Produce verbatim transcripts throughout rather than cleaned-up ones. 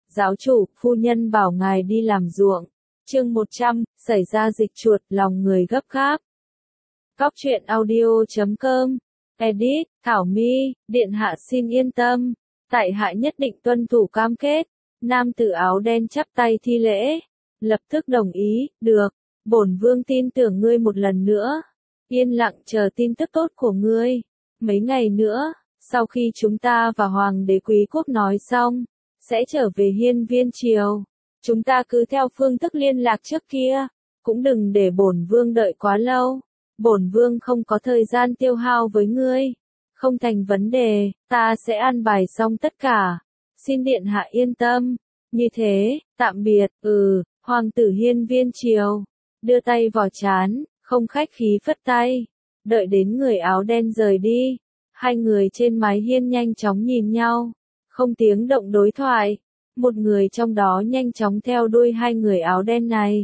Giáo chủ, phu nhân bảo ngài đi làm ruộng. Chương một trăm, xảy ra dịch chuột, lòng người gấp gáp. Cóc truyện audio chấm com. Edit, Thảo My, điện hạ xin yên tâm. Tại hạ nhất định tuân thủ cam kết. Nam tử áo đen chắp tay thi lễ. Lập tức đồng ý, được. Bổn vương tin tưởng ngươi một lần nữa. Yên lặng chờ tin tức tốt của ngươi. Mấy ngày nữa, sau khi chúng ta và Hoàng đế Quý quốc nói xong, sẽ trở về Hiên Viên triều. Chúng ta cứ theo phương thức liên lạc trước kia, cũng đừng để bổn vương đợi quá lâu. Bổn vương không có thời gian tiêu hao với ngươi. Không thành vấn đề, ta sẽ an bài xong tất cả. Xin điện hạ yên tâm. Như thế, tạm biệt, ừ, Hoàng tử Hiên Viên triều. Đưa tay vào trán, không khách khí phất tay. Đợi đến người áo đen rời đi. Hai người trên mái hiên nhanh chóng nhìn nhau. Không tiếng động đối thoại. Một người trong đó nhanh chóng theo đuôi hai người áo đen này.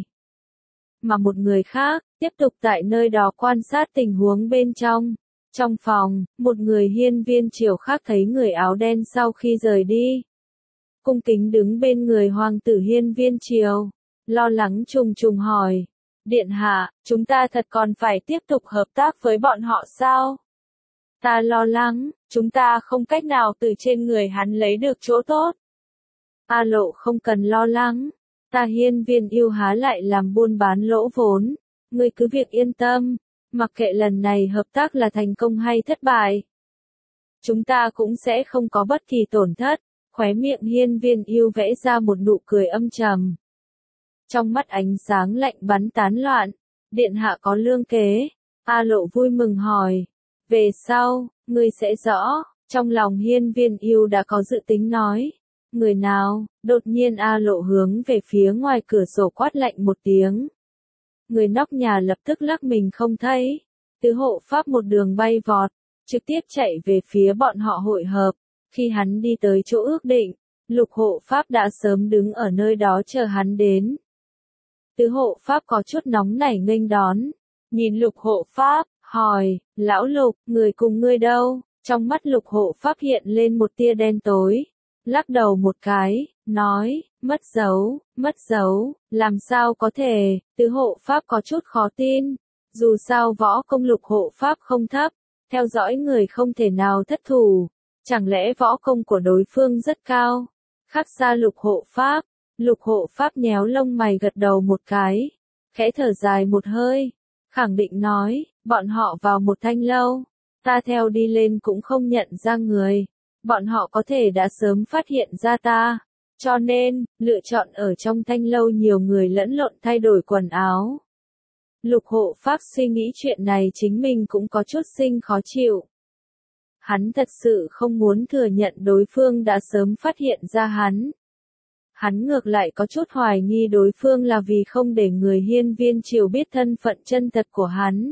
Mà một người khác, tiếp tục tại nơi đó quan sát tình huống bên trong. Trong phòng, một người hiên viên triều khác thấy người áo đen sau khi rời đi. Cung kính đứng bên người hoàng tử hiên viên triều. Lo lắng trùng trùng hỏi. Điện hạ, chúng ta thật còn phải tiếp tục hợp tác với bọn họ sao? Ta lo lắng, chúng ta không cách nào từ trên người hắn lấy được chỗ tốt. A Lộ không cần lo lắng, ta hiên viên yêu há lại làm buôn bán lỗ vốn, ngươi cứ việc yên tâm, mặc kệ lần này hợp tác là thành công hay thất bại. Chúng ta cũng sẽ không có bất kỳ tổn thất, khóe miệng hiên viên yêu vẽ ra một nụ cười âm trầm. Trong mắt ánh sáng lạnh bắn tán loạn, điện hạ có lương kế, A Lộ vui mừng hỏi, về sau, ngươi sẽ rõ, trong lòng hiên viên yêu đã có dự tính nói. Người nào, đột nhiên A Lộ hướng về phía ngoài cửa sổ quát lạnh một tiếng. Người nóc nhà lập tức lắc mình không thấy. Tứ hộ pháp một đường bay vọt, trực tiếp chạy về phía bọn họ hội hợp. Khi hắn đi tới chỗ ước định, lục hộ pháp đã sớm đứng ở nơi đó chờ hắn đến. Tứ hộ pháp có chút nóng nảy nghênh đón. Nhìn lục hộ pháp, hỏi, lão lục, người cùng ngươi đâu? Trong mắt lục hộ pháp hiện lên một tia đen tối. Lắc đầu một cái, nói, mất dấu, mất dấu, làm sao có thể, tứ hộ pháp có chút khó tin. Dù sao võ công lục hộ pháp không thấp, theo dõi người không thể nào thất thủ. Chẳng lẽ võ công của đối phương rất cao? Khác xa lục hộ pháp, lục hộ pháp nhéo lông mày gật đầu một cái, khẽ thở dài một hơi, khẳng định nói, bọn họ vào một thanh lâu, ta theo đi lên cũng không nhận ra người. Bọn họ có thể đã sớm phát hiện ra ta, cho nên, lựa chọn ở trong thanh lâu nhiều người lẫn lộn thay đổi quần áo. Lục hộ pháp suy nghĩ chuyện này chính mình cũng có chút sinh khó chịu. Hắn thật sự không muốn thừa nhận đối phương đã sớm phát hiện ra hắn. Hắn ngược lại có chút hoài nghi đối phương là vì không để người hiên viên triều biết thân phận chân thật của hắn.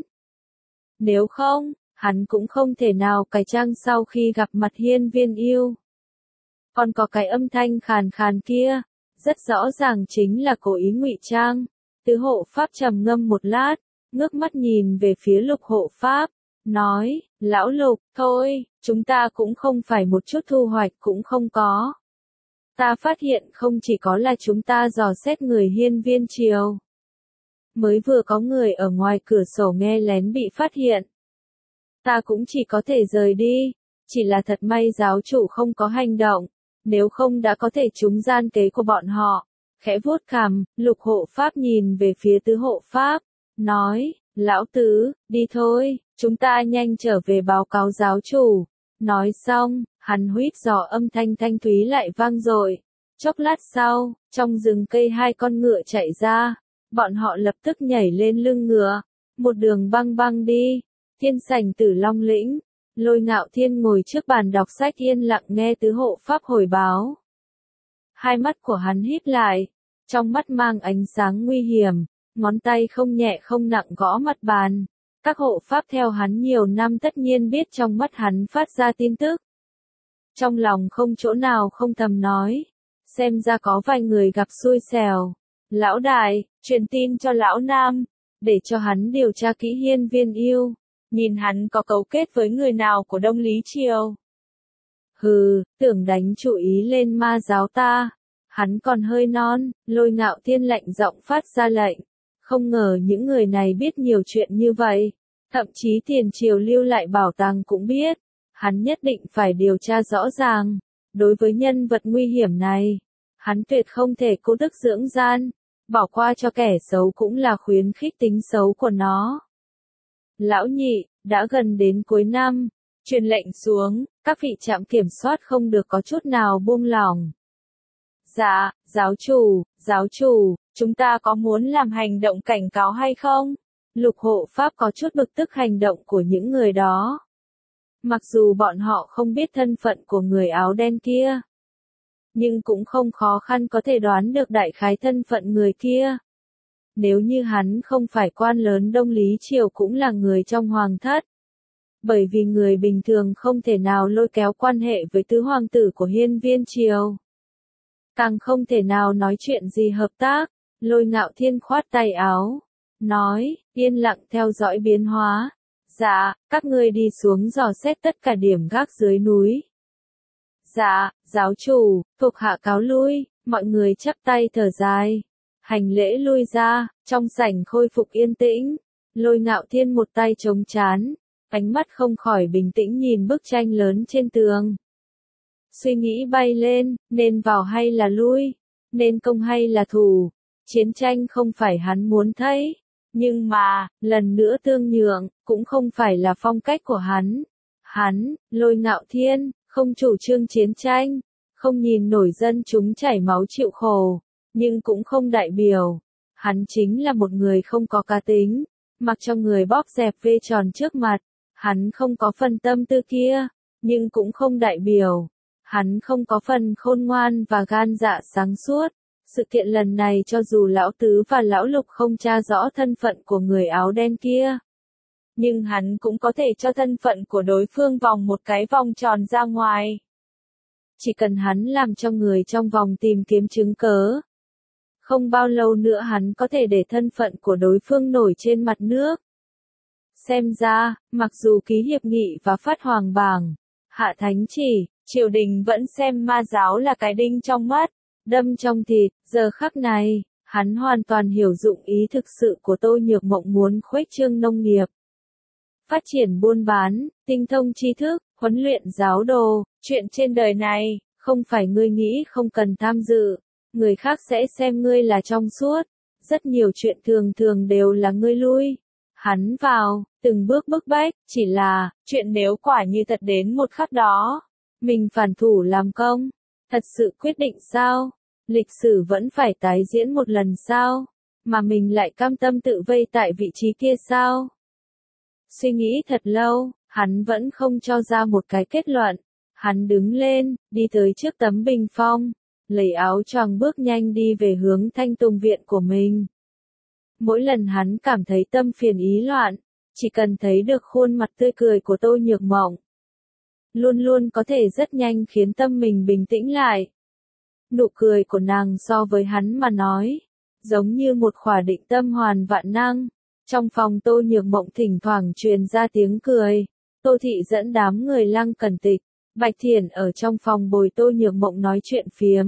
Nếu không, hắn cũng không thể nào cải trang sau khi gặp mặt hiên viên yêu. Còn có cái âm thanh khàn khàn kia, rất rõ ràng chính là cố ý ngụy trang. Tứ hộ pháp trầm ngâm một lát, ngước mắt nhìn về phía lục hộ pháp, nói, lão lục, thôi, chúng ta cũng không phải một chút thu hoạch cũng không có. Ta phát hiện không chỉ có là chúng ta dò xét người hiên viên triều. Mới vừa có người ở ngoài cửa sổ nghe lén bị phát hiện. Ta cũng chỉ có thể rời đi, chỉ là thật may giáo chủ không có hành động, nếu không đã có thể trúng gian kế của bọn họ. Khẽ vuốt cằm, lục hộ pháp nhìn về phía tứ hộ pháp, nói, lão tứ, đi thôi, chúng ta nhanh trở về báo cáo giáo chủ. Nói xong, hắn huýt gió âm thanh thanh thúy lại vang dội. Chốc lát sau, trong rừng cây hai con ngựa chạy ra, bọn họ lập tức nhảy lên lưng ngựa, một đường băng băng đi. Thiên sảnh Tử Long lĩnh, Lôi Ngạo Thiên ngồi trước bàn đọc sách yên lặng nghe tứ hộ pháp hồi báo. Hai mắt của hắn híp lại, trong mắt mang ánh sáng nguy hiểm, ngón tay không nhẹ không nặng gõ mặt bàn. Các hộ pháp theo hắn nhiều năm tất nhiên biết trong mắt hắn phát ra tin tức. Trong lòng không chỗ nào không thầm nói, xem ra có vài người gặp xui xẻo. Lão đại, truyền tin cho lão Nam, để cho hắn điều tra kỹ hiên viên yêu. Nhìn hắn có cấu kết với người nào của Đông Lý Triều. Hừ, tưởng đánh chủ ý lên ma giáo ta. Hắn còn hơi non, Lôi Ngạo Thiên lạnh giọng phát ra lệnh. Không ngờ những người này biết nhiều chuyện như vậy. Thậm chí tiền triều lưu lại bảo tàng cũng biết. Hắn nhất định phải điều tra rõ ràng. Đối với nhân vật nguy hiểm này, hắn tuyệt không thể cố đức dưỡng gian. Bỏ qua cho kẻ xấu cũng là khuyến khích tính xấu của nó. Lão nhị, đã gần đến cuối năm. Truyền lệnh xuống, các vị trạm kiểm soát không được có chút nào buông lỏng. Dạ, giáo chủ, giáo chủ, chúng ta có muốn làm hành động cảnh cáo hay không? Lục hộ pháp có chút bực tức hành động của những người đó. Mặc dù bọn họ không biết thân phận của người áo đen kia, nhưng cũng không khó khăn có thể đoán được đại khái thân phận người kia. Nếu như hắn không phải quan lớn Đông Lý Triều cũng là người trong hoàng thất. Bởi vì người bình thường không thể nào lôi kéo quan hệ với tứ hoàng tử của Hiên Viên Triều. Càng không thể nào nói chuyện gì hợp tác. Lôi Ngạo Thiên khoát tay áo, nói, yên lặng theo dõi biến hóa. Dạ, các ngươi đi xuống dò xét tất cả điểm gác dưới núi. Dạ, giáo chủ, thuộc hạ cáo lui, mọi người chắp tay thở dài. Hành lễ lui ra, trong sảnh khôi phục yên tĩnh. Lôi Ngạo Thiên một tay chống chán, ánh mắt không khỏi bình tĩnh nhìn bức tranh lớn trên tường. Suy nghĩ bay lên, nên vào hay là lui, nên công hay là thủ. Chiến tranh không phải hắn muốn thấy, nhưng mà, lần nữa tương nhượng, cũng không phải là phong cách của hắn. Hắn, Lôi Ngạo Thiên, không chủ trương chiến tranh, không nhìn nổi dân chúng chảy máu chịu khổ, nhưng cũng không đại biểu. Hắn chính là một người không có cá tính, mặc cho người bóp dẹp vê tròn trước mặt. Hắn không có phần tâm tư kia, nhưng cũng không đại biểu. Hắn không có phần khôn ngoan và gan dạ sáng suốt. Sự kiện lần này cho dù lão tứ và lão lục không tra rõ thân phận của người áo đen kia, nhưng hắn cũng có thể cho thân phận của đối phương vòng một cái vòng tròn ra ngoài. Chỉ cần hắn làm cho người trong vòng tìm kiếm chứng cớ. Không bao lâu nữa hắn có thể để thân phận của đối phương nổi trên mặt nước. Xem ra, mặc dù ký hiệp nghị và phát hoàng bảng, hạ thánh chỉ, triều đình vẫn xem ma giáo là cái đinh trong mắt, đâm trong thịt. Giờ khắc này, hắn hoàn toàn hiểu dụng ý thực sự của Tô Nhược Mộng muốn khuếch trương nông nghiệp, phát triển buôn bán, tinh thông tri thức, huấn luyện giáo đồ. Chuyện trên đời này, không phải ngươi nghĩ không cần tham dự, người khác sẽ xem ngươi là trong suốt. Rất nhiều chuyện thường thường đều là ngươi lui. Hắn vào, từng bước bức bách, chỉ là, chuyện nếu quả như thật đến một khắc đó, mình phản thủ làm công, thật sự quyết định sao? Lịch sử vẫn phải tái diễn một lần sao? Mà mình lại cam tâm tự vây tại vị trí kia sao? Suy nghĩ thật lâu, hắn vẫn không cho ra một cái kết luận. Hắn đứng lên, đi tới trước tấm bình phong, lấy áo choàng bước nhanh đi về hướng Thanh Tùng viện của mình. Mỗi lần hắn cảm thấy tâm phiền ý loạn, chỉ cần thấy được khuôn mặt tươi cười của Tô Nhược Mộng, luôn luôn có thể rất nhanh khiến tâm mình bình tĩnh lại. Nụ cười của nàng so với hắn mà nói, giống như một khỏa định tâm hoàn vạn năng. Trong phòng Tô Nhược Mộng thỉnh thoảng truyền ra tiếng cười. Tô Thị dẫn đám người Lăng Cẩn Tịch, Bạch Thiển ở trong phòng bồi Tô Nhược Mộng nói chuyện phiếm.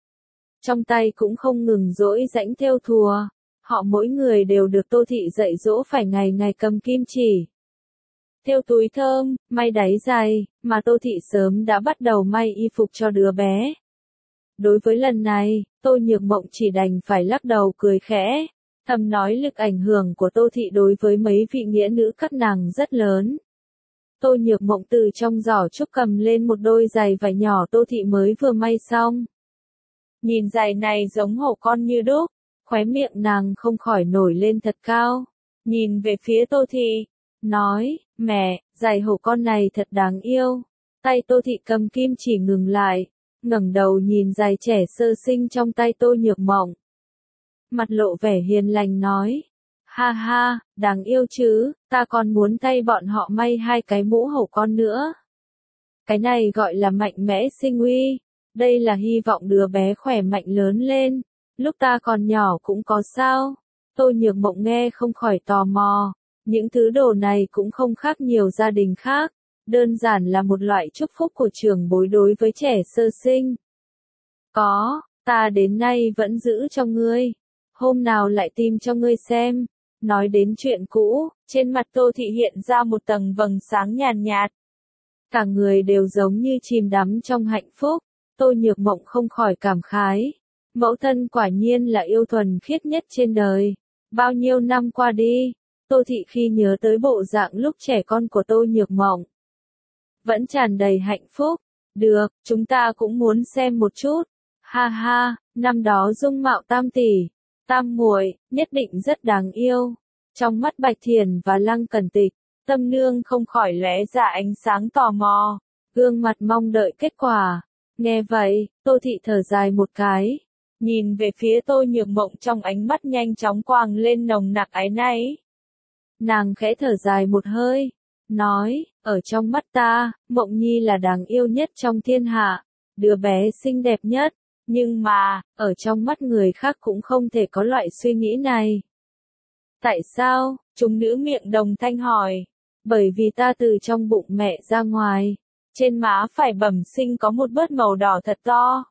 Trong tay cũng không ngừng dỗi rãnh thêu thùa. Họ mỗi người đều được Tô Thị dạy dỗ phải ngày ngày cầm kim chỉ, thêu túi thơm, may đáy giày, mà Tô Thị sớm đã bắt đầu may y phục cho đứa bé. Đối với lần này, Tô Nhược Mộng chỉ đành phải lắc đầu cười khẽ, thầm nói lực ảnh hưởng của Tô Thị đối với mấy vị nghĩa nữ các nàng rất lớn. Tô Nhược Mộng từ trong giỏ trúc cầm lên một đôi giày vải nhỏ Tô Thị mới vừa may xong. Nhìn giày này giống hổ con như đúc, khóe miệng nàng không khỏi nổi lên thật cao. Nhìn về phía Tô Thị, nói, mẹ, giày hổ con này thật đáng yêu. Tay Tô Thị cầm kim chỉ ngừng lại, ngẩng đầu nhìn giày trẻ sơ sinh trong tay Tô Nhược Mộng. Mặt lộ vẻ hiền lành nói, ha ha, đáng yêu chứ, ta còn muốn thay bọn họ may hai cái mũ hổ con nữa. Cái này gọi là mạnh mẽ sinh uy, đây là hy vọng đứa bé khỏe mạnh lớn lên, lúc ta còn nhỏ cũng có sao. Tô Nhược Mộng nghe không khỏi tò mò, những thứ đồ này cũng không khác nhiều gia đình khác, đơn giản là một loại chúc phúc của trưởng bối đối với trẻ sơ sinh. Có, ta đến nay vẫn giữ cho ngươi, hôm nào lại tìm cho ngươi xem. Nói đến chuyện cũ, trên mặt Tô Thị hiện ra một tầng vầng sáng nhàn nhạt. Cả người đều giống như chìm đắm trong hạnh phúc. Tô Nhược Mộng không khỏi cảm khái. Mẫu thân quả nhiên là yêu thuần khiết nhất trên đời. Bao nhiêu năm qua đi, Tô Thị khi nhớ tới bộ dạng lúc trẻ con của Tô Nhược Mộng, vẫn tràn đầy hạnh phúc. Được, chúng ta cũng muốn xem một chút. Ha ha, năm đó dung mạo Tam tỷ, Tam muội, nhất định rất đáng yêu. Trong mắt Bạch Thiền và Lăng Cẩn Tịch, Tâm Nương không khỏi lóe ra ánh sáng tò mò, gương mặt mong đợi kết quả. Nghe vậy, Tô Thị thở dài một cái, nhìn về phía Tô Nhược Mộng trong ánh mắt nhanh chóng quàng lên nồng nặc áy náy. Nàng khẽ thở dài một hơi, nói, ở trong mắt ta, Mộng Nhi là đáng yêu nhất trong thiên hạ, đứa bé xinh đẹp nhất, nhưng mà, ở trong mắt người khác cũng không thể có loại suy nghĩ này. Tại sao? Chúng nữ miệng đồng thanh hỏi. Bởi vì ta từ trong bụng mẹ ra ngoài, trên má phải bẩm sinh có một vết màu đỏ thật to.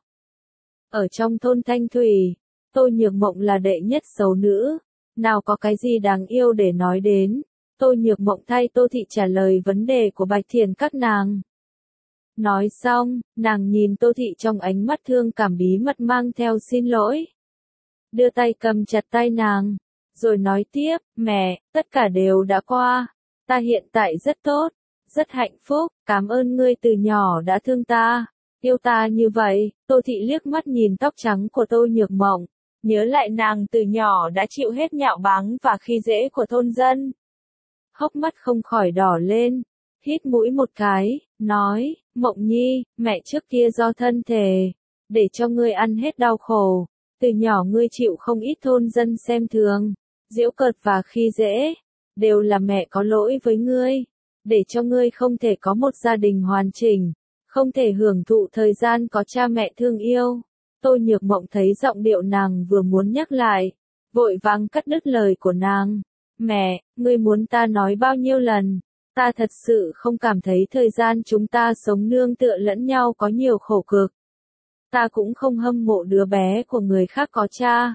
Ở trong thôn Thanh Thủy, Tô Nhược Mộng là đệ nhất xấu nữ, nào có cái gì đáng yêu để nói đến. Tô Nhược Mộng thay Tô Thị trả lời vấn đề của Bạch Thiền các nàng. Nói xong, nàng nhìn Tô Thị trong ánh mắt thương cảm bí mật mang theo xin lỗi. Đưa tay cầm chặt tay nàng, rồi nói tiếp, mẹ, tất cả đều đã qua. Ta hiện tại rất tốt, rất hạnh phúc, cảm ơn ngươi từ nhỏ đã thương ta, yêu ta như vậy. Tô Thị liếc mắt nhìn tóc trắng của Tô Nhược Mộng, nhớ lại nàng từ nhỏ đã chịu hết nhạo báng và khi dễ của thôn dân. Hốc mắt không khỏi đỏ lên, hít mũi một cái, nói, Mộng Nhi, mẹ trước kia do thân thể, để cho ngươi ăn hết đau khổ, từ nhỏ ngươi chịu không ít thôn dân xem thường, giễu cợt và khi dễ, đều là mẹ có lỗi với ngươi, để cho ngươi không thể có một gia đình hoàn chỉnh, không thể hưởng thụ thời gian có cha mẹ thương yêu. Tô Nhược Mộng thấy giọng điệu nàng vừa muốn nhắc lại, vội vàng cắt đứt lời của nàng. Mẹ, ngươi muốn ta nói bao nhiêu lần, ta thật sự không cảm thấy thời gian chúng ta sống nương tựa lẫn nhau có nhiều khổ cực. Ta cũng không hâm mộ đứa bé của người khác có cha.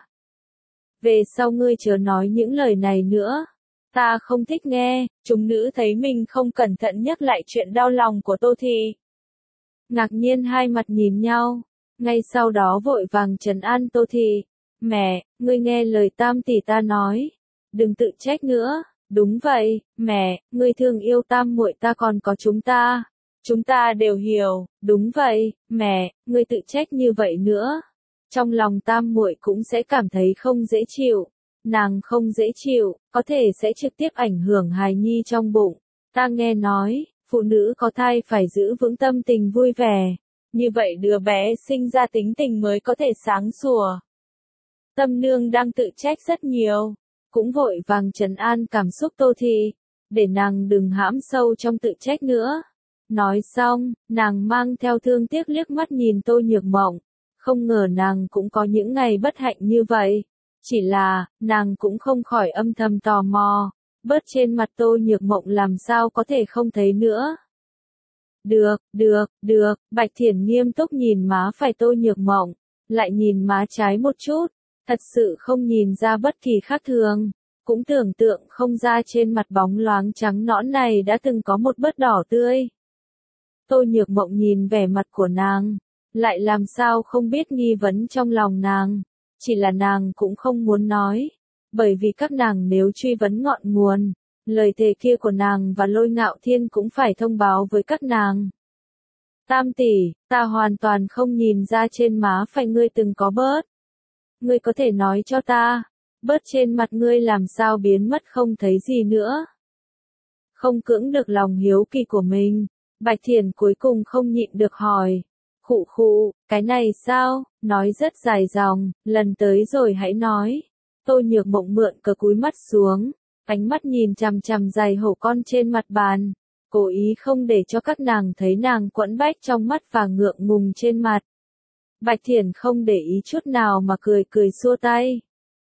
Về sau ngươi chớ nói những lời này nữa. Ta không thích nghe. Chúng nữ thấy mình không cẩn thận nhắc lại chuyện đau lòng của Tô Thị, ngạc nhiên hai mặt nhìn nhau, ngay sau đó vội vàng trấn an Tô Thị. Mẹ, ngươi nghe lời Tam tỷ ta nói, đừng tự trách nữa. Đúng vậy, mẹ, ngươi thương yêu Tam muội ta còn có chúng ta. Chúng ta đều hiểu, đúng vậy, mẹ, ngươi tự trách như vậy nữa. Trong lòng Tam muội cũng sẽ cảm thấy không dễ chịu. Nàng không dễ chịu, có thể sẽ trực tiếp ảnh hưởng hài nhi trong bụng. Ta nghe nói, phụ nữ có thai phải giữ vững tâm tình vui vẻ. Như vậy đứa bé sinh ra tính tình mới có thể sáng sủa. Tâm Nương đang tự trách rất nhiều, cũng vội vàng trấn an cảm xúc Tô Thị, để nàng đừng hãm sâu trong tự trách nữa. Nói xong, nàng mang theo thương tiếc liếc mắt nhìn Tô Nhược Mộng, không ngờ nàng cũng có những ngày bất hạnh như vậy. Chỉ là, nàng cũng không khỏi âm thầm tò mò, bớt trên mặt Tô Nhược Mộng làm sao có thể không thấy nữa. Được, được, được, Bạch Thiển nghiêm túc nhìn má phải Tô Nhược Mộng, lại nhìn má trái một chút, thật sự không nhìn ra bất kỳ khác thường, cũng tưởng tượng không ra trên mặt bóng loáng trắng nõn này đã từng có một vết đỏ tươi. Tô Nhược Mộng nhìn vẻ mặt của nàng, lại làm sao không biết nghi vấn trong lòng nàng, chỉ là nàng cũng không muốn nói, bởi vì các nàng nếu truy vấn ngọn nguồn, lời thề kia của nàng và Lôi Ngạo Thiên cũng phải thông báo với các nàng. Tam tỷ, ta hoàn toàn không nhìn ra trên má phải ngươi từng có bớt. Ngươi có thể nói cho ta, bớt trên mặt ngươi làm sao biến mất không thấy gì nữa. Không cưỡng được lòng hiếu kỳ của mình, Bạch Thiển cuối cùng không nhịn được hỏi. Khụ khụ, cái này sao, nói rất dài dòng, lần tới rồi hãy nói. Tô Nhược Mộng mượn cớ cúi mắt xuống, ánh mắt nhìn chằm chằm giày hổ con trên mặt bàn, cố ý không để cho các nàng thấy nàng quẫn bách trong mắt và ngượng ngùng trên mặt. Bạch Thiển không để ý chút nào mà cười cười xua tay.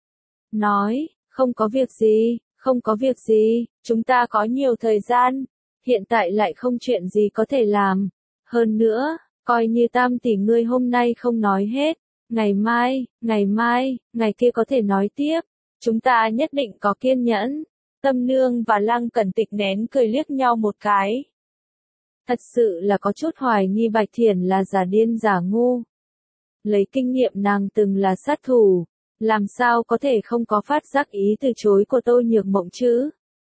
Nói, không có việc gì, không có việc gì, chúng ta có nhiều thời gian, hiện tại lại không chuyện gì có thể làm. Hơn nữa, coi như Tam tỷ ngươi hôm nay không nói hết, ngày mai, ngày mai, ngày kia có thể nói tiếp, chúng ta nhất định có kiên nhẫn. Tâm Nương và Lăng Cẩn Tịch nén cười liếc nhau một cái. Thật sự là có chút hoài nghi Bạch Thiển là giả điên giả ngu. Lấy kinh nghiệm nàng từng là sát thủ, làm sao có thể không có phát giác ý từ chối của Tô Nhược Mộng chứ?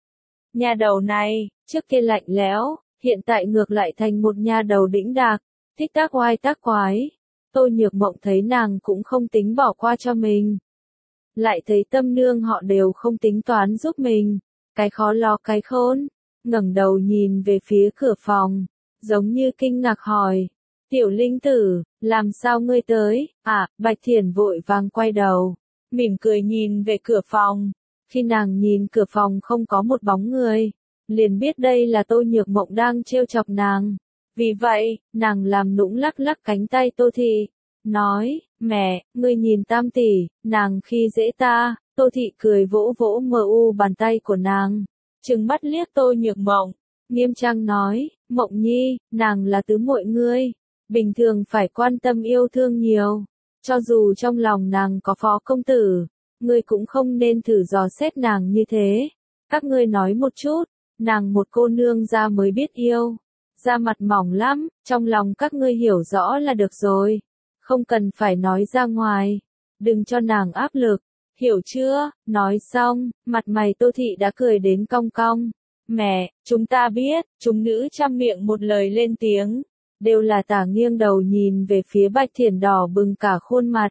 Nhà đầu này, trước kia lạnh lẽo, hiện tại ngược lại thành một nhà đầu đĩnh đạc, thích tác oai tác quái. Tô Nhược Mộng thấy nàng cũng không tính bỏ qua cho mình. Lại thấy Tâm Nương họ đều không tính toán giúp mình, cái khó lo cái khốn, ngẩng đầu nhìn về phía cửa phòng, giống như kinh ngạc hỏi, tiểu linh tử, làm sao ngươi tới, à, Bạch Thiển vội vàng quay đầu, mỉm cười nhìn về cửa phòng, khi nàng nhìn cửa phòng không có một bóng người, liền biết đây là Tô Nhược Mộng đang trêu chọc nàng, vì vậy, nàng làm nũng lắc lắc cánh tay Tô Thị, nói, mẹ, ngươi nhìn Tam tỷ, nàng khi dễ ta. Tô Thị cười vỗ vỗ mờ u bàn tay của nàng, trừng mắt liếc Tô Nhược Mộng, nghiêm trang nói, Mộng Nhi, nàng là tứ muội ngươi, bình thường phải quan tâm yêu thương nhiều, cho dù trong lòng nàng có Phó công tử, ngươi cũng không nên thử dò xét nàng như thế. Các ngươi nói một chút, nàng một cô nương ra mới biết yêu, da mặt mỏng lắm, trong lòng các ngươi hiểu rõ là được rồi, không cần phải nói ra ngoài, đừng cho nàng áp lực. Hiểu chưa? Nói xong, mặt mày Tô Thị đã cười đến cong cong. Mẹ, chúng ta biết, chúng nữ trăm miệng một lời lên tiếng, đều là tả nghiêng đầu nhìn về phía Bạch Thiển đỏ bừng cả khuôn mặt.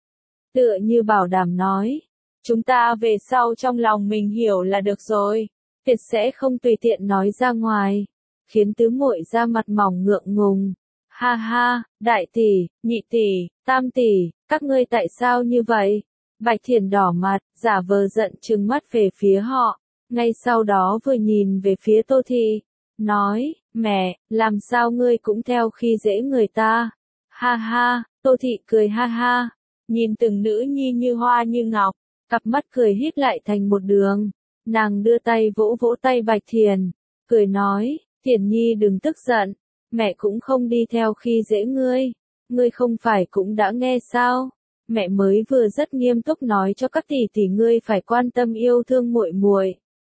Tựa như bảo đảm nói, chúng ta về sau trong lòng mình hiểu là được rồi, tuyệt sẽ không tùy tiện nói ra ngoài, khiến tứ muội ra mặt mỏng ngượng ngùng. Ha ha, đại tỷ, nhị tỷ, tam tỷ, các ngươi tại sao như vậy? Bạch Thiển đỏ mặt, giả vờ giận trừng mắt về phía họ, ngay sau đó vừa nhìn về phía Tô Thị, nói, mẹ, làm sao ngươi cũng theo khi dễ người ta? Ha ha, Tô Thị cười ha ha, nhìn từng nữ nhi như hoa như ngọc, cặp mắt cười híp lại thành một đường, nàng đưa tay vỗ vỗ tay Bạch Thiển, cười nói, Thiển Nhi đừng tức giận, mẹ cũng không đi theo khi dễ ngươi, ngươi không phải cũng đã nghe sao? Mẹ mới vừa rất nghiêm túc nói cho các tỷ tỷ ngươi phải quan tâm yêu thương muội muội.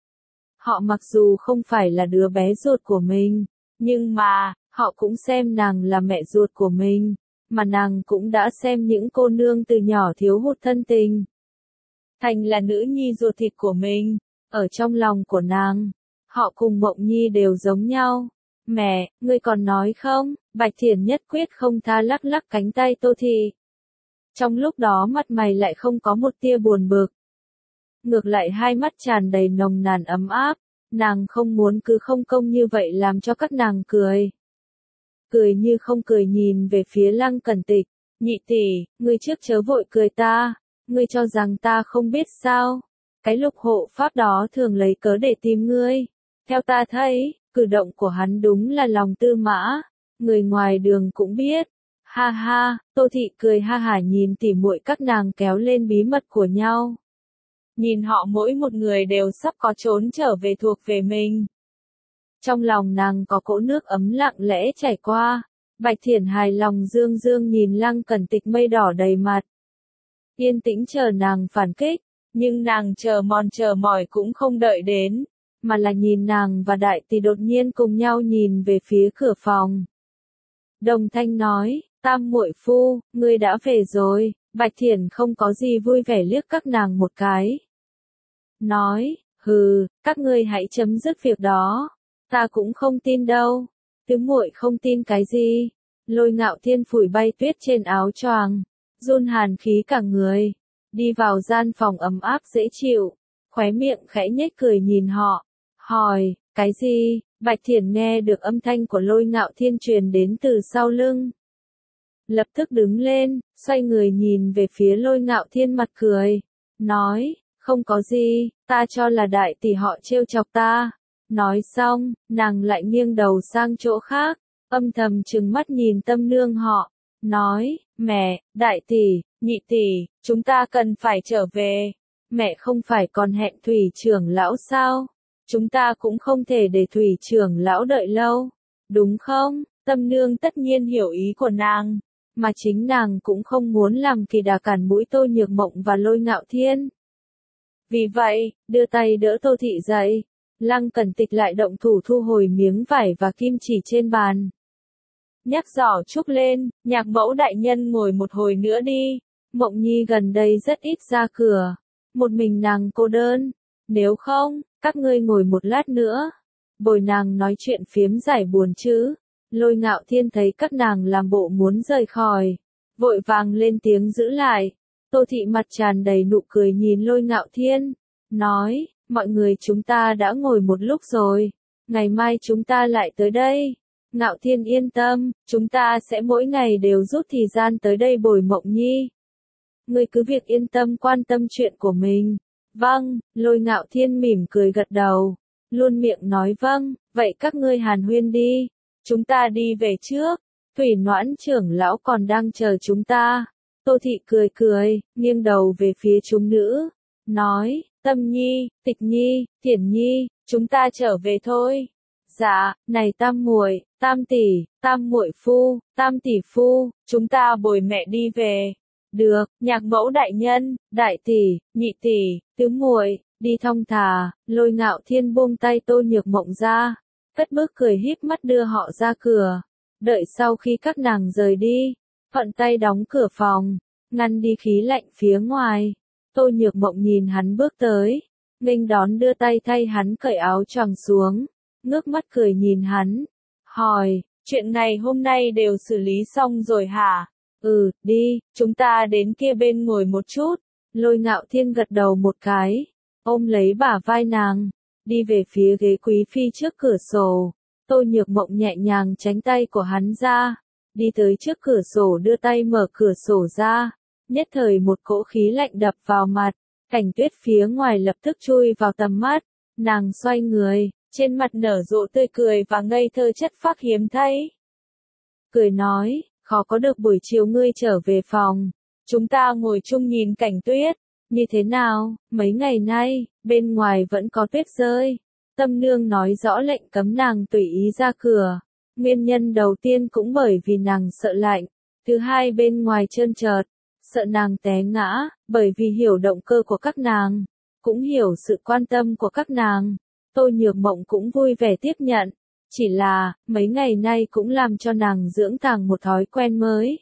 Họ mặc dù không phải là đứa bé ruột của mình, nhưng mà, họ cũng xem nàng là mẹ ruột của mình, mà nàng cũng đã xem những cô nương từ nhỏ thiếu hụt thân tình. Thành là nữ nhi ruột thịt của mình, ở trong lòng của nàng, họ cùng Mộng Nhi đều giống nhau. Mẹ, ngươi còn nói không? Bạch Thiển nhất quyết không tha lắc lắc cánh tay Tô Thị. Trong lúc đó mặt mày lại không có một tia buồn bực. Ngược lại hai mắt tràn đầy nồng nàn ấm áp, nàng không muốn cứ không công như vậy làm cho các nàng cười. Cười như không cười nhìn về phía Lăng Cẩn Tịch, nhị tỷ, ngươi trước chớ vội cười ta, ngươi cho rằng ta không biết sao, cái lục hộ pháp đó thường lấy cớ để tìm ngươi. Theo ta thấy, cử động của hắn đúng là lòng tư mã, người ngoài đường cũng biết. Ha ha, Tô Thị cười ha hả nhìn tỉ muội các nàng kéo lên bí mật của nhau. Nhìn họ mỗi một người đều sắp có trốn trở về thuộc về mình. Trong lòng nàng có cỗ nước ấm lặng lẽ chảy qua, Bạch Thiển hài lòng dương dương nhìn Lăng Cẩn Tịch mây đỏ đầy mặt. Yên tĩnh chờ nàng phản kích, nhưng nàng chờ mòn chờ mỏi cũng không đợi đến, mà là nhìn nàng và đại tỷ đột nhiên cùng nhau nhìn về phía cửa phòng. Đồng thanh nói, Tam muội phu, ngươi đã về rồi. Bạch Thiển không có gì vui vẻ liếc các nàng một cái. Nói, hừ, các ngươi hãy chấm dứt việc đó. Ta cũng không tin đâu. Tứ muội không tin cái gì. Lôi Ngạo Thiên phủi bay tuyết trên áo choàng, run hàn khí cả người. Đi vào gian phòng ấm áp dễ chịu. Khóe miệng khẽ nhếch cười nhìn họ. Hỏi, cái gì? Bạch Thiển nghe được âm thanh của Lôi Ngạo Thiên truyền đến từ sau lưng. Lập tức đứng lên, xoay người nhìn về phía Lôi Ngạo Thiên mặt cười, nói, không có gì, ta cho là đại tỷ họ trêu chọc ta. Nói xong, nàng lại nghiêng đầu sang chỗ khác, âm thầm trừng mắt nhìn Tâm Nương họ, nói, mẹ, đại tỷ, nhị tỷ, chúng ta cần phải trở về. Mẹ không phải còn hẹn Thủy trưởng lão sao? Chúng ta cũng không thể để Thủy trưởng lão đợi lâu, đúng không? Tâm Nương tất nhiên hiểu ý của nàng. mà chính nàng cũng không muốn làm kỳ đà cản mũi Tô Nhược Mộng và Lôi Ngạo Thiên. Vì vậy, đưa tay đỡ Tô Thị dậy, Lăng Cẩn Tịch lại động thủ thu hồi miếng vải và kim chỉ trên bàn. Nhắc giỏ trúc lên, nhạc mẫu đại nhân ngồi một hồi nữa đi, Mộng Nhi gần đây rất ít ra cửa, một mình nàng cô đơn, nếu không, các ngươi ngồi một lát nữa, bồi nàng nói chuyện phiếm giải buồn chứ. Lôi Ngạo Thiên thấy các nàng làm bộ muốn rời khỏi, vội vàng lên tiếng giữ lại. Tô Thị mặt tràn đầy nụ cười nhìn Lôi Ngạo Thiên, nói, mọi người chúng ta đã ngồi một lúc rồi, ngày mai chúng ta lại tới đây. Ngạo Thiên yên tâm, chúng ta sẽ mỗi ngày đều rút thời gian tới đây bồi Mộng Nhi. Ngươi cứ việc yên tâm quan tâm chuyện của mình. Vâng, Lôi Ngạo Thiên mỉm cười gật đầu, luôn miệng nói vâng, vậy các ngươi hàn huyên đi, chúng ta đi về trước, Thủy Noãn trưởng lão còn đang chờ chúng ta. Tô Thị cười cười, nghiêng đầu về phía chúng nữ, nói, Tâm Nhi, Tịch Nhi, Thiển Nhi, chúng ta trở về thôi. Dạ, này Tam muội, Tam tỷ, Tam muội phu, Tam tỷ phu, chúng ta bồi mẹ đi về. Được, nhạc mẫu đại nhân, đại tỷ, nhị tỷ, tứ muội, đi thong thả. Lôi Ngạo Thiên buông tay Tô Nhược Mộng ra, cất bước cười híp mắt đưa họ ra cửa. Đợi sau khi các nàng rời đi, thuận tay đóng cửa phòng, ngăn đi khí lạnh phía ngoài. Tô Nhược Mộng nhìn hắn bước tới, nghênh đón đưa tay thay hắn cởi áo choàng xuống, ngước mắt cười nhìn hắn, hỏi, chuyện này hôm nay đều xử lý xong rồi hả? Ừ, đi, chúng ta đến kia bên ngồi một chút. Lôi Ngạo Thiên gật đầu một cái, ôm lấy bả vai nàng, đi về phía ghế quý phi trước cửa sổ. Tô Nhược Mộng nhẹ nhàng tránh tay của hắn ra, đi tới trước cửa sổ đưa tay mở cửa sổ ra, nhất thời một cỗ khí lạnh đập vào mặt, cảnh tuyết phía ngoài lập tức chui vào tầm mắt, nàng xoay người, trên mặt nở rộ tươi cười và ngây thơ chất phác hiếm thấy. Cười nói, khó có được buổi chiều ngươi trở về phòng, chúng ta ngồi chung nhìn cảnh tuyết, như thế nào, mấy ngày nay, bên ngoài vẫn có tuyết rơi. Tâm nương nói rõ lệnh cấm nàng tùy ý ra cửa, nguyên nhân đầu tiên cũng bởi vì nàng sợ lạnh, thứ hai bên ngoài trơn trượt, sợ nàng té ngã, bởi vì hiểu động cơ của các nàng, cũng hiểu sự quan tâm của các nàng. Tô Nhược Mộng cũng vui vẻ tiếp nhận, chỉ là, mấy ngày nay cũng làm cho nàng dưỡng thành một thói quen mới.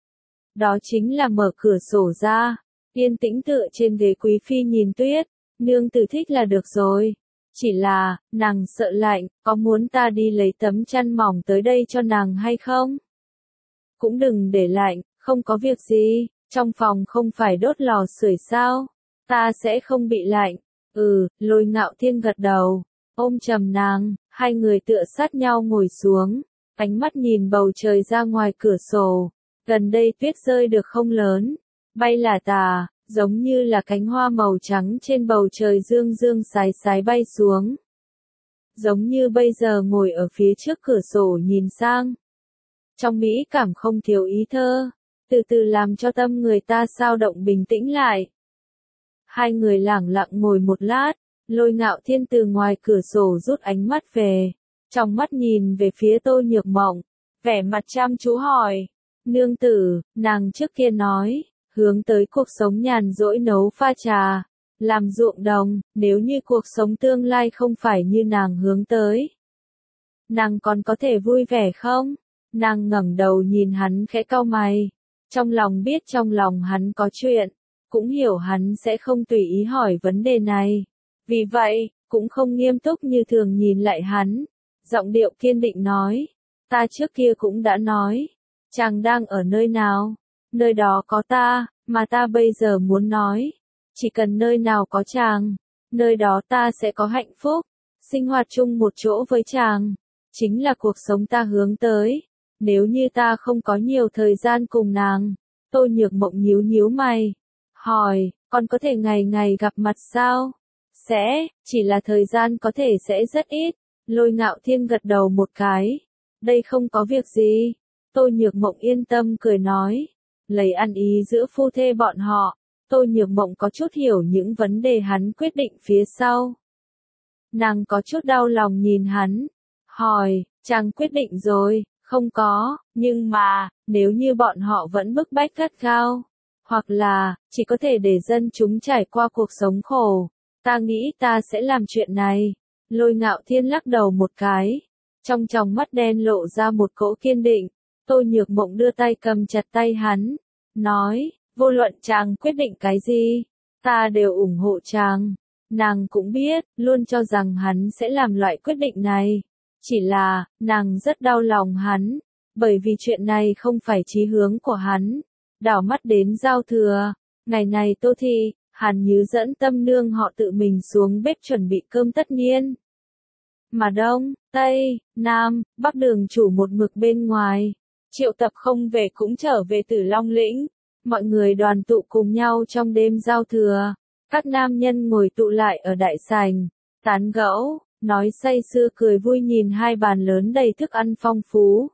Đó chính là mở cửa sổ ra, yên tĩnh tựa trên ghế quý phi nhìn tuyết, nương tử thích là được rồi. Chỉ là, nàng sợ lạnh, có muốn ta đi lấy tấm chăn mỏng tới đây cho nàng hay không? Cũng đừng để lạnh, không có việc gì, trong phòng không phải đốt lò sưởi sao? Ta sẽ không bị lạnh. Ừ, Lôi Ngạo Thiên gật đầu, ôm chầm nàng, hai người tựa sát nhau ngồi xuống, ánh mắt nhìn bầu trời ra ngoài cửa sổ. Gần đây tuyết rơi được không lớn, bay là tà, giống như là cánh hoa màu trắng trên bầu trời dương dương sái sái bay xuống. Giống như bây giờ ngồi ở phía trước cửa sổ nhìn sang. Trong mỹ cảm không thiếu ý thơ, từ từ làm cho tâm người ta sao động bình tĩnh lại. Hai người lẳng lặng ngồi một lát, Lôi Ngạo Thiên từ ngoài cửa sổ rút ánh mắt về, trong mắt nhìn về phía Tô Nhược Mộng, vẻ mặt chăm chú hỏi, nương tử, nàng trước kia nói, hướng tới cuộc sống nhàn rỗi nấu pha trà, làm ruộng đồng, nếu như cuộc sống tương lai không phải như nàng hướng tới. Nàng còn có thể vui vẻ không? Nàng ngẩng đầu nhìn hắn khẽ cau mày, trong lòng biết trong lòng hắn có chuyện, cũng hiểu hắn sẽ không tùy ý hỏi vấn đề này. Vì vậy, cũng không nghiêm túc như thường nhìn lại hắn, giọng điệu kiên định nói, ta trước kia cũng đã nói, chàng đang ở nơi nào, nơi đó có ta, mà ta bây giờ muốn nói, chỉ cần nơi nào có chàng, nơi đó ta sẽ có hạnh phúc, sinh hoạt chung một chỗ với chàng, chính là cuộc sống ta hướng tới. Nếu như ta không có nhiều thời gian cùng nàng, Tô Nhược Mộng nhíu nhíu mày, hỏi, con có thể ngày ngày gặp mặt sao? Sẽ, chỉ là thời gian có thể sẽ rất ít. Lôi Ngạo Thiên gật đầu một cái, đây không có việc gì. Tô Nhược Mộng yên tâm cười nói, lấy ăn ý giữa phu thê bọn họ. Tô Nhược Mộng có chút hiểu những vấn đề hắn quyết định phía sau. Nàng có chút đau lòng nhìn hắn, hỏi, chàng quyết định rồi, Không có, nhưng mà, nếu như bọn họ vẫn bức bách gắt gao, hoặc là, chỉ có thể để dân chúng trải qua cuộc sống khổ, ta nghĩ ta sẽ làm chuyện này. Lôi Ngạo Thiên lắc đầu một cái, trong tròng mắt đen lộ ra một cỗ kiên định. Tô Nhược Mộng đưa tay cầm chặt tay hắn, nói, vô luận chàng quyết định cái gì, ta đều ủng hộ chàng. Nàng cũng biết, luôn cho rằng hắn sẽ làm loại quyết định này. Chỉ là, nàng rất đau lòng hắn, bởi vì chuyện này không phải chí hướng của hắn. Đảo mắt đến giao thừa, ngày này Tô Thị, Hàn Như dẫn Tâm Nương họ tự mình xuống bếp chuẩn bị cơm tất niên. Mà Đông, Tây, Nam, Bắc đường chủ một mực bên ngoài. Triệu Tập không về cũng trở về Tử Long Lĩnh. Mọi người đoàn tụ cùng nhau trong đêm giao thừa. Các nam nhân ngồi tụ lại ở đại sảnh, tán gẫu, nói say sưa cười vui nhìn hai bàn lớn đầy thức ăn phong phú.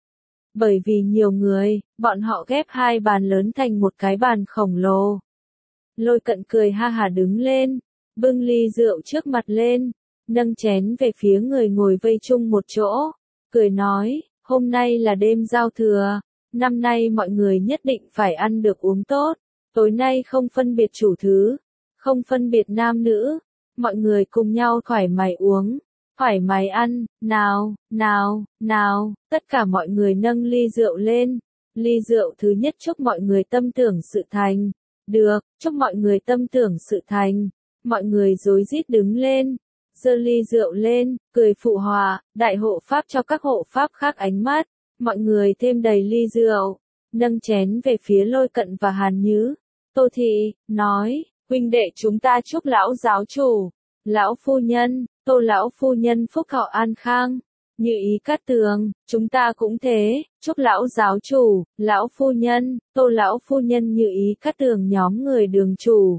Bởi vì nhiều người, bọn họ ghép hai bàn lớn thành một cái bàn khổng lồ. Lôi Cận cười ha hả đứng lên, bưng ly rượu trước mặt lên, nâng chén về phía người ngồi vây chung một chỗ, cười nói, hôm nay là đêm giao thừa, năm nay mọi người nhất định phải ăn được uống tốt, tối nay không phân biệt chủ thứ, không phân biệt nam nữ, mọi người cùng nhau thoải mái uống, thoải mái ăn, nào, nào, nào, tất cả mọi người nâng ly rượu lên, ly rượu thứ nhất chúc mọi người tâm tưởng sự thành, được, chúc mọi người tâm tưởng sự thành, mọi người rối rít đứng lên, giơ ly rượu lên, cười phụ hòa, đại hộ pháp cho các hộ pháp khác ánh mắt, mọi người thêm đầy ly rượu, nâng chén về phía Lôi Cận và Hàn Nhứ, Tô Thị, nói, huynh đệ chúng ta chúc lão giáo chủ, lão phu nhân, Tô lão phu nhân phúc thọ an khang, Như Ý Cát Tường, chúng ta cũng thế, chúc lão giáo chủ, lão phu nhân, Tô lão phu nhân Như Ý Cát Tường nhóm người đường chủ.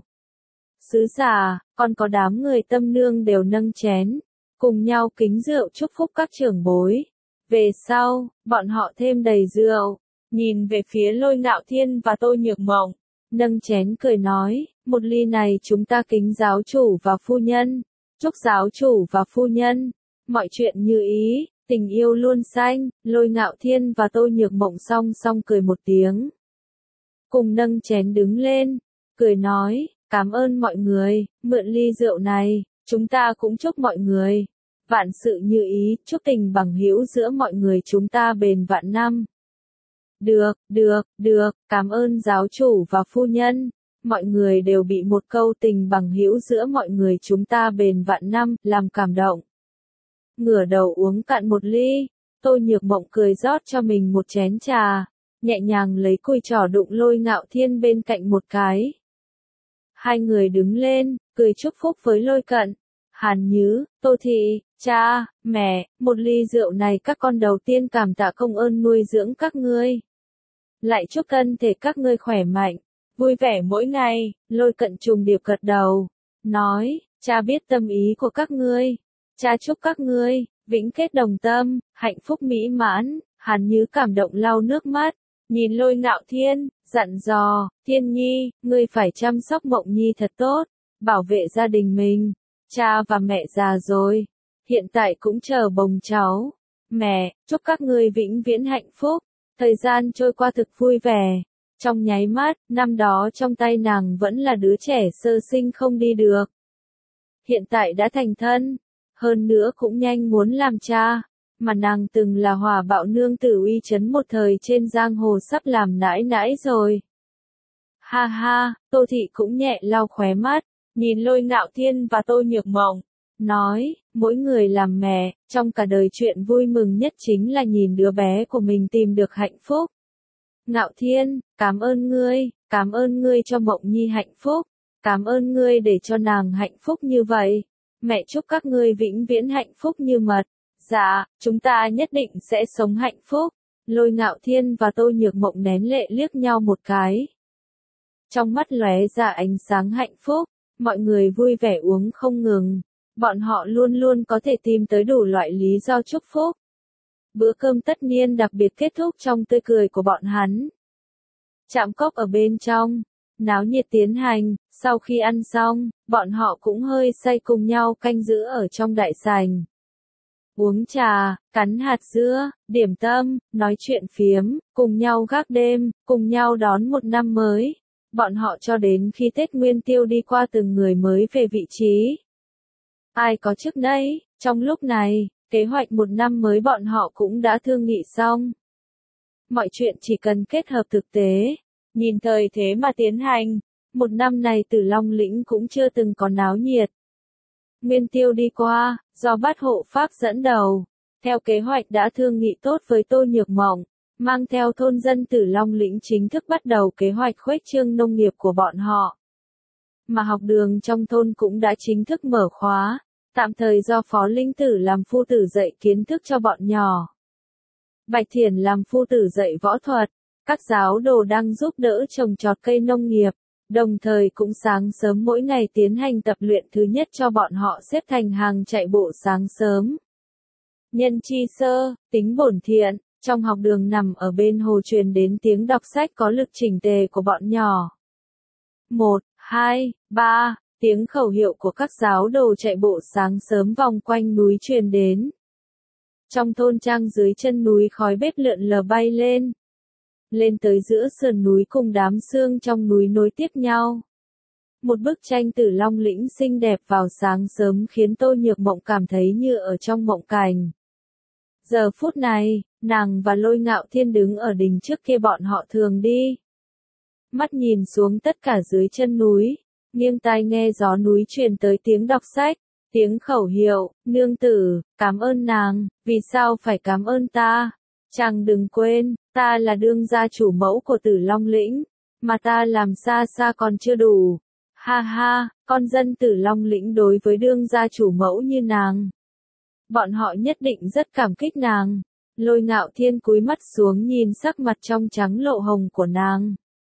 Sứ giả, còn có đám người Tâm Nương đều nâng chén, cùng nhau kính rượu chúc phúc các trưởng bối. Về sau, bọn họ thêm đầy rượu, nhìn về phía Lôi Ngạo Thiên và Tô Nhược Mộng, nâng chén cười nói, một ly này chúng ta kính giáo chủ và phu nhân, chúc giáo chủ và phu nhân, mọi chuyện như ý, tình yêu luôn xanh. Lôi Ngạo Thiên và Tô Nhược Mộng song song cười một tiếng, cùng nâng chén đứng lên, cười nói, cảm ơn mọi người, mượn ly rượu này, chúng ta cũng chúc mọi người vạn sự như ý, chúc tình bằng hữu giữa mọi người chúng ta bền vạn năm. Được, được, được, cảm ơn giáo chủ và phu nhân. Mọi người đều bị một câu tình bằng hữu giữa mọi người chúng ta bền vạn năm làm cảm động. Ngửa đầu uống cạn một ly, Tô Nhược Mộng cười rót cho mình một chén trà, nhẹ nhàng lấy cùi trỏ đụng Lôi Ngạo Thiên bên cạnh một cái. Hai người đứng lên, cười chúc phúc với Lôi Cận, Hàn Nhứ, Tô Thị, cha, mẹ, một ly rượu này các con đầu tiên cảm tạ công ơn nuôi dưỡng các ngươi. Lại chúc thân thể các ngươi khỏe mạnh, vui vẻ mỗi ngày. Lôi Cận trùng điệp gật đầu, nói, cha biết tâm ý của các ngươi, cha chúc các ngươi vĩnh kết đồng tâm, hạnh phúc mỹ mãn. Hàn Nhứ cảm động lau nước mắt, nhìn Lôi Ngạo Thiên, dặn dò, Thiên Nhi, ngươi phải chăm sóc Mộng Nhi thật tốt, bảo vệ gia đình mình. Cha và mẹ già rồi, hiện tại cũng chờ bồng cháu. Mẹ, chúc các ngươi vĩnh viễn hạnh phúc. Thời gian trôi qua thực vui vẻ. Trong nháy mắt, năm đó trong tay nàng vẫn là đứa trẻ sơ sinh không đi được. Hiện tại đã thành thân, hơn nữa cũng nhanh muốn làm cha, mà nàng từng là Hỏa Bạo nương tử uy chấn một thời trên giang hồ sắp làm nãi nãi rồi. Ha ha, Tô Thị cũng nhẹ lau khóe mắt, nhìn Lôi Ngạo Thiên và Tô Nhược Mộng, nói, mỗi người làm mẹ, trong cả đời chuyện vui mừng nhất chính là nhìn đứa bé của mình tìm được hạnh phúc. Ngạo Thiên, cảm ơn ngươi, cảm ơn ngươi cho Mộng Nhi hạnh phúc, cảm ơn ngươi để cho nàng hạnh phúc như vậy. Mẹ chúc các ngươi vĩnh viễn hạnh phúc như mật. Dạ, chúng ta nhất định sẽ sống hạnh phúc. Lôi Ngạo Thiên và Tô Nhược Mộng nén lệ liếc nhau một cái. Trong mắt lóe ra ánh sáng hạnh phúc, mọi người vui vẻ uống không ngừng. Bọn họ luôn luôn có thể tìm tới đủ loại lý do chúc phúc. Bữa cơm tất niên đặc biệt kết thúc trong tươi cười của bọn hắn. Chạm cốc ở bên trong, náo nhiệt tiến hành, sau khi ăn xong, bọn họ cũng hơi say cùng nhau canh giữ ở trong đại sảnh. uống trà, cắn hạt dưa, điểm tâm, nói chuyện phiếm, cùng nhau gác đêm, cùng nhau đón một năm mới. Bọn họ cho đến khi Tết Nguyên Tiêu đi qua từng người mới về vị trí. Ai có trước đây, trong lúc này, kế hoạch một năm mới bọn họ cũng đã thương nghị xong. Mọi chuyện chỉ cần kết hợp thực tế, nhìn thời thế mà tiến hành. Một năm này Tử Long Lĩnh cũng chưa từng có náo nhiệt. Nguyên Tiêu đi qua, do Bát Hộ Pháp dẫn đầu, theo kế hoạch đã thương nghị tốt với Tô Nhược Mộng, mang theo thôn dân Tử Long Lĩnh chính thức bắt đầu kế hoạch khuếch trương nông nghiệp của bọn họ. Mà học đường trong thôn cũng đã chính thức mở khóa, tạm thời do Phó Linh Tử làm phu tử dạy kiến thức cho bọn nhỏ. Bạch Thiển làm phu tử dạy võ thuật, các giáo đồ đang giúp đỡ trồng trọt cây nông nghiệp, đồng thời cũng sáng sớm mỗi ngày tiến hành tập luyện thứ nhất cho bọn họ xếp thành hàng chạy bộ sáng sớm. Nhân chi sơ, tính bổn thiện, trong học đường nằm ở bên hồ truyền đến tiếng đọc sách có lực chỉnh tề của bọn nhỏ. Một, hai, ba, tiếng khẩu hiệu của các giáo đồ chạy bộ sáng sớm vòng quanh núi truyền đến. Trong thôn trang dưới chân núi khói bếp lượn lờ bay lên. Lên tới giữa sườn núi cùng đám sương trong núi nối tiếp nhau. Một bức tranh Tử Long Lĩnh xinh đẹp vào sáng sớm khiến Tô Nhược Mộng cảm thấy như ở trong mộng cảnh. Giờ phút này, nàng và Lôi Ngạo Thiên đứng ở đỉnh trước kia bọn họ thường đi. Mắt nhìn xuống tất cả dưới chân núi, nghiêng tai nghe gió núi truyền tới tiếng đọc sách, tiếng khẩu hiệu, nương tử, cảm ơn nàng, vì sao phải cảm ơn ta? Chàng đừng quên, ta là đương gia chủ mẫu của Tử Long Lĩnh, mà ta làm xa xa còn chưa đủ. Ha ha, con dân Tử Long Lĩnh đối với đương gia chủ mẫu như nàng. Bọn họ nhất định rất cảm kích nàng. Lôi Ngạo Thiên cúi mắt xuống nhìn sắc mặt trong trắng lộ hồng của nàng.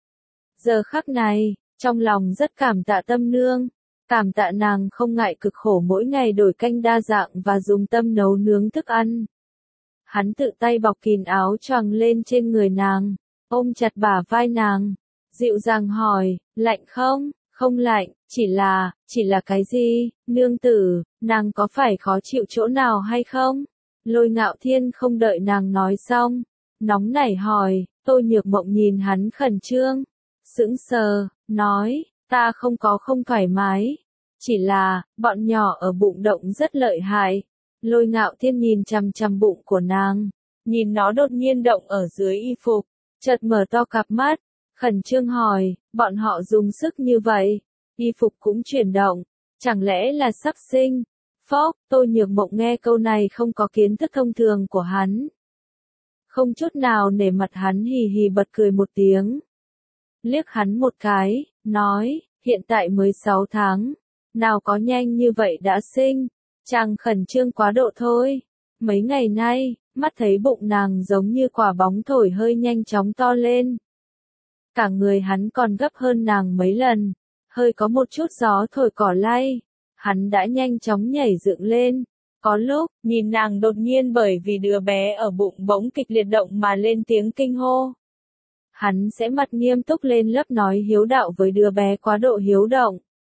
Giờ khắc này, trong lòng rất cảm tạ Tâm Nương. Cảm tạ nàng không ngại cực khổ mỗi ngày đổi canh đa dạng và dùng tâm nấu nướng thức ăn. Hắn tự tay bọc kín áo choàng lên trên người nàng, ôm chặt bả vai nàng, dịu dàng hỏi, lạnh không? Không lạnh, chỉ là, chỉ là cái gì? Nương tử, nàng có phải khó chịu chỗ nào hay không? Lôi Ngạo Thiên không đợi nàng nói xong, nóng nảy hỏi. Tô Nhược Mộng nhìn hắn khẩn trương, sững sờ, nói, ta không có không thoải mái, chỉ là, bọn nhỏ ở bụng động rất lợi hại. Lôi Ngạo Thiên nhìn chằm chằm bụng của nàng, nhìn nó đột nhiên động ở dưới y phục, chợt mở to cặp mắt, khẩn trương hỏi, bọn họ dùng sức như vậy, y phục cũng chuyển động, chẳng lẽ là sắp sinh? Phốc, Tô Nhược Mộng nghe câu này không có kiến thức thông thường của hắn. Không chút nào nể mặt hắn hì hì bật cười một tiếng. Liếc hắn một cái, nói, hiện tại mới sáu tháng, nào có nhanh như vậy đã sinh, chàng khẩn trương quá độ thôi. Mấy ngày nay, mắt thấy bụng nàng giống như quả bóng thổi hơi nhanh chóng to lên. Cả người hắn còn gấp hơn nàng mấy lần, hơi có một chút gió thổi cỏ lay, hắn đã nhanh chóng nhảy dựng lên. Có lúc, nhìn nàng đột nhiên bởi vì đứa bé ở bụng bỗng kịch liệt động mà lên tiếng kinh hô. Hắn sẽ mặt nghiêm túc lên lớp nói hiếu đạo với đứa bé quá độ hiếu động.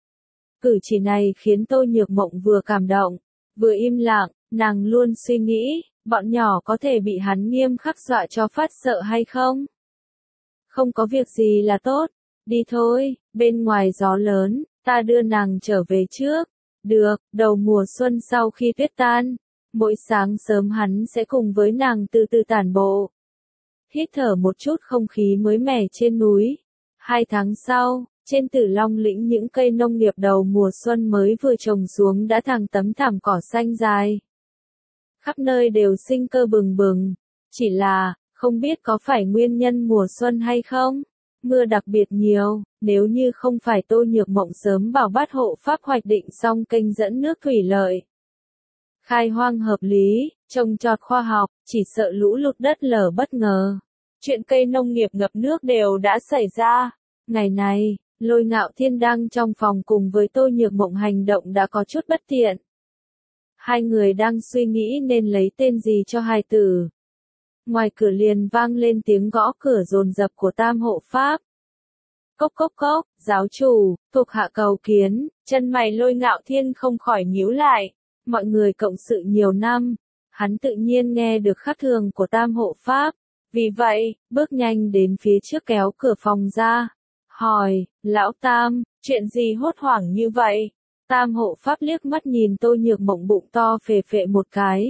Cử chỉ này khiến Tô Nhược Mộng vừa cảm động, vừa im lặng, nàng luôn suy nghĩ, bọn nhỏ có thể bị hắn nghiêm khắc dọa cho phát sợ hay không? Không có việc gì là tốt, đi thôi, bên ngoài gió lớn, ta đưa nàng trở về trước. Được, đầu mùa xuân sau khi tuyết tan, mỗi sáng sớm hắn sẽ cùng với nàng từ từ tản bộ. Hít thở một chút không khí mới mẻ trên núi. Hai tháng sau, trên Tử Long Lĩnh những cây nông nghiệp đầu mùa xuân mới vừa trồng xuống đã thẳng tấm thảm cỏ xanh dài. Khắp nơi đều sinh cơ bừng bừng. Chỉ là, không biết có phải nguyên nhân mùa xuân hay không? Mưa đặc biệt nhiều, nếu như không phải Tô Nhược Mộng sớm bảo Bát Hộ Pháp hoạch định xong kênh dẫn nước thủy lợi. Khai hoang hợp lý, trồng trọt khoa học, chỉ sợ lũ lụt đất lở bất ngờ. Chuyện cây nông nghiệp ngập nước đều đã xảy ra. Ngày này, Lôi Ngạo Thiên đang trong phòng cùng với Tô Nhược Mộng hành động đã có chút bất tiện. Hai người đang suy nghĩ nên lấy tên gì cho hài tử. Ngoài cửa liền vang lên tiếng gõ cửa dồn dập của Tam Hộ Pháp. Cốc cốc cốc, giáo chủ, thuộc hạ cầu kiến. Chân mày Lôi Ngạo Thiên không khỏi nhíu lại. Mọi người cộng sự nhiều năm, hắn tự nhiên nghe được khác thường của Tam hộ pháp, vì vậy, bước nhanh đến phía trước kéo cửa phòng ra, hỏi, lão Tam, chuyện gì hốt hoảng như vậy? Tam hộ pháp liếc mắt nhìn Tô Nhược Mộng bụng to phệ phệ một cái.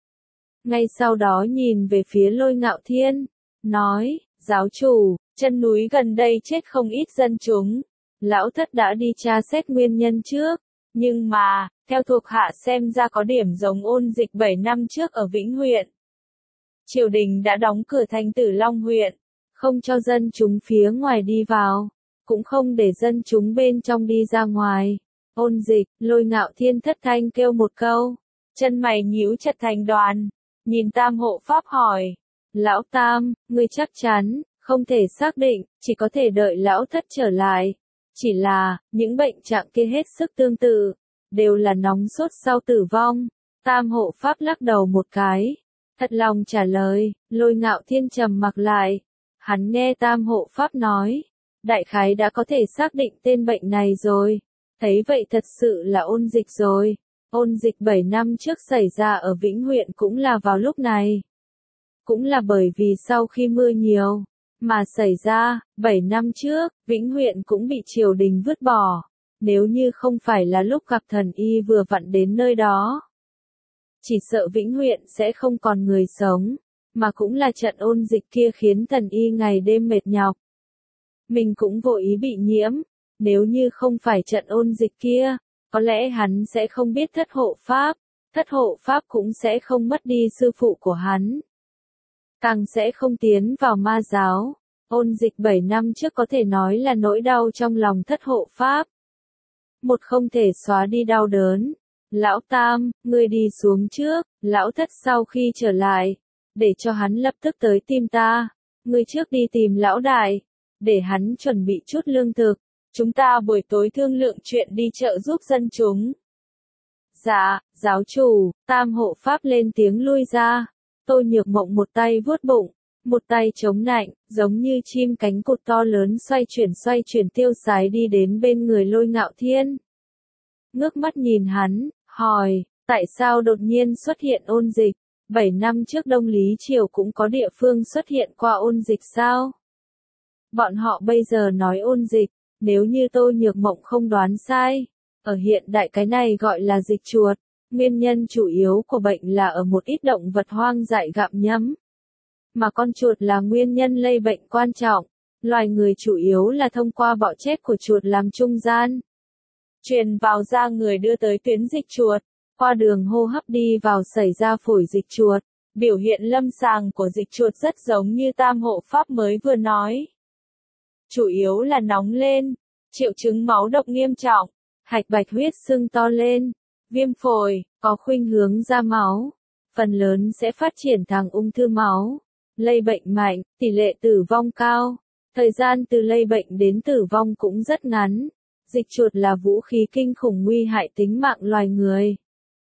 Ngay sau đó nhìn về phía Lôi Ngạo Thiên, nói, giáo chủ, chân núi gần đây chết không ít dân chúng. Lão thất đã đi tra xét nguyên nhân trước, nhưng mà, theo thuộc hạ xem ra có điểm giống ôn dịch bảy năm trước ở Vĩnh huyện. Triều đình đã đóng cửa thành Tử Long huyện, không cho dân chúng phía ngoài đi vào, cũng không để dân chúng bên trong đi ra ngoài. Ôn dịch, Lôi Ngạo Thiên thất thanh kêu một câu, chân mày nhíu chặt thành đoàn, nhìn Tam hộ pháp hỏi, lão Tam, ngươi chắc chắn, không thể xác định, chỉ có thể đợi lão thất trở lại. Chỉ là, những bệnh trạng kia hết sức tương tự, đều là nóng sốt sau tử vong. Tam hộ pháp lắc đầu một cái, thật lòng trả lời. Lôi Ngạo Thiên trầm mặc lại, hắn nghe Tam hộ pháp nói, đại khái đã có thể xác định tên bệnh này rồi, thấy vậy thật sự là ôn dịch rồi. Ôn dịch bảy năm trước xảy ra ở Vĩnh huyện cũng là vào lúc này, cũng là bởi vì sau khi mưa nhiều mà xảy ra. Bảy năm trước, Vĩnh huyện cũng bị triều đình vứt bỏ, nếu như không phải là lúc gặp thần y vừa vặn đến nơi đó, chỉ sợ Vĩnh huyện sẽ không còn người sống, mà cũng là trận ôn dịch kia khiến thần y ngày đêm mệt nhọc. Mình cũng vô ý bị nhiễm, nếu như không phải trận ôn dịch kia, có lẽ hắn sẽ không biết thất hộ pháp, thất hộ pháp cũng sẽ không mất đi sư phụ của hắn, càng sẽ không tiến vào ma giáo. Ôn dịch bảy năm trước có thể nói là nỗi đau trong lòng thất hộ pháp, một không thể xóa đi đau đớn. Lão Tam, ngươi đi xuống trước, lão thất sau khi trở lại, để cho hắn lập tức tới tìm ta, ngươi trước đi tìm lão đại, để hắn chuẩn bị chút lương thực, chúng ta buổi tối thương lượng chuyện đi chợ giúp dân chúng. Dạ, giáo chủ. Tam hộ pháp lên tiếng lui ra. Tô Nhược Mộng một tay vuốt bụng, một tay chống nạnh, giống như chim cánh cụt to lớn xoay chuyển xoay chuyển tiêu sái đi đến bên người Lôi Ngạo Thiên. Ngước mắt nhìn hắn, hỏi, tại sao đột nhiên xuất hiện ôn dịch? Bảy năm trước Đông Lý Triều cũng có địa phương xuất hiện qua ôn dịch sao? Bọn họ bây giờ nói ôn dịch, nếu như Tô Nhược Mộng không đoán sai, ở hiện đại cái này gọi là dịch chuột. Nguyên nhân chủ yếu của bệnh là ở một ít động vật hoang dại gặm nhấm, mà con chuột là nguyên nhân lây bệnh quan trọng. Loài người chủ yếu là thông qua bọ chết của chuột làm trung gian, truyền vào da người đưa tới tuyến dịch chuột, qua đường hô hấp đi vào xảy ra phổi dịch chuột. Biểu hiện lâm sàng của dịch chuột rất giống như Tam hộ pháp mới vừa nói. Chủ yếu là nóng lên, triệu chứng máu độc nghiêm trọng, hạch bạch huyết sưng to lên, viêm phổi, có khuynh hướng ra máu, phần lớn sẽ phát triển thành ung thư máu, lây bệnh mạnh, tỷ lệ tử vong cao, thời gian từ lây bệnh đến tử vong cũng rất ngắn. Dịch chuột là vũ khí kinh khủng nguy hại tính mạng loài người.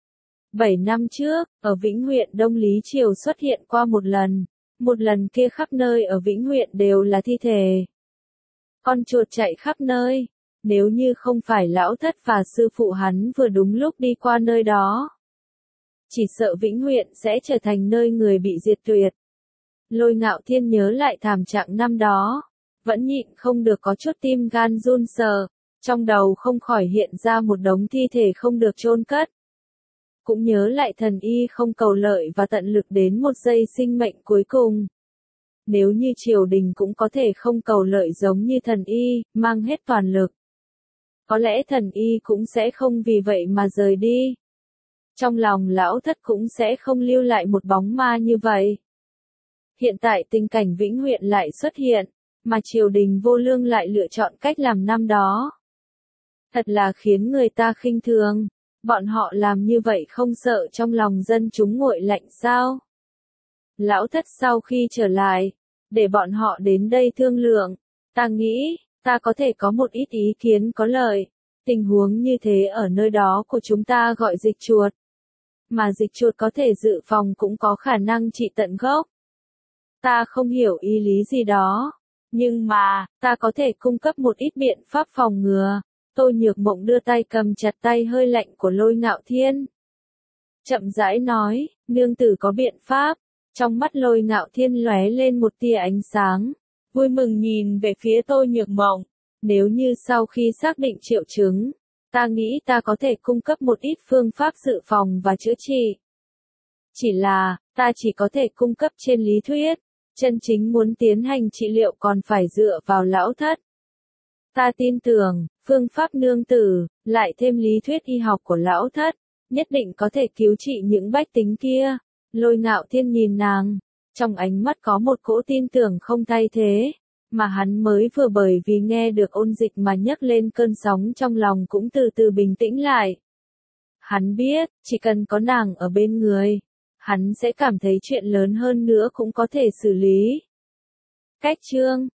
Bảy năm trước, ở Vĩnh huyện Đông Lý Triều xuất hiện qua một lần, một lần kia khắp nơi ở Vĩnh huyện đều là thi thể. Con chuột chạy khắp nơi, nếu như không phải lão thất và sư phụ hắn vừa đúng lúc đi qua nơi đó, chỉ sợ Vĩnh huyện sẽ trở thành nơi người bị diệt tuyệt. Lôi Ngạo Thiên nhớ lại thảm trạng năm đó, vẫn nhịn không được có chút tim gan run sờ, trong đầu không khỏi hiện ra một đống thi thể không được chôn cất. Cũng nhớ lại thần y không cầu lợi và tận lực đến một giây sinh mệnh cuối cùng. Nếu như triều đình cũng có thể không cầu lợi giống như thần y, mang hết toàn lực, có lẽ thần y cũng sẽ không vì vậy mà rời đi. Trong lòng lão thất cũng sẽ không lưu lại một bóng ma như vậy. Hiện tại tình cảnh Vĩnh huyện lại xuất hiện, mà triều đình vô lương lại lựa chọn cách làm năm đó. Thật là khiến người ta khinh thường. Bọn họ làm như vậy không sợ trong lòng dân chúng nguội lạnh sao? Lão thất sau khi trở lại, để bọn họ đến đây thương lượng, ta nghĩ, ta có thể có một ít ý kiến có lợi. Tình huống như thế ở nơi đó của chúng ta gọi dịch chuột. Mà dịch chuột có thể dự phòng cũng có khả năng trị tận gốc. Ta không hiểu ý lý gì đó, nhưng mà, ta có thể cung cấp một ít biện pháp phòng ngừa. Tô Nhược Mộng đưa tay cầm chặt tay hơi lạnh của Lôi Ngạo Thiên. chậm rãi nói, nương tử có biện pháp. Trong mắt Lôi Ngạo Thiên lóe lên một tia ánh sáng, vui mừng nhìn về phía Tô Nhược Mộng. Nếu như sau khi xác định triệu chứng, ta nghĩ ta có thể cung cấp một ít phương pháp dự phòng và chữa trị. Chỉ là, ta chỉ có thể cung cấp trên lý thuyết, chân chính muốn tiến hành trị liệu còn phải dựa vào lão thất. Ta tin tưởng, phương pháp nương tử, lại thêm lý thuyết y học của lão thất, nhất định có thể cứu trị những bách tính kia. Lôi Ngạo Thiên nhìn nàng, trong ánh mắt có một cỗ tin tưởng không thay thế, mà hắn mới vừa bởi vì nghe được ôn dịch mà nhấc lên cơn sóng trong lòng cũng từ từ bình tĩnh lại. Hắn biết, chỉ cần có nàng ở bên người, hắn sẽ cảm thấy chuyện lớn hơn nữa cũng có thể xử lý. Cách chương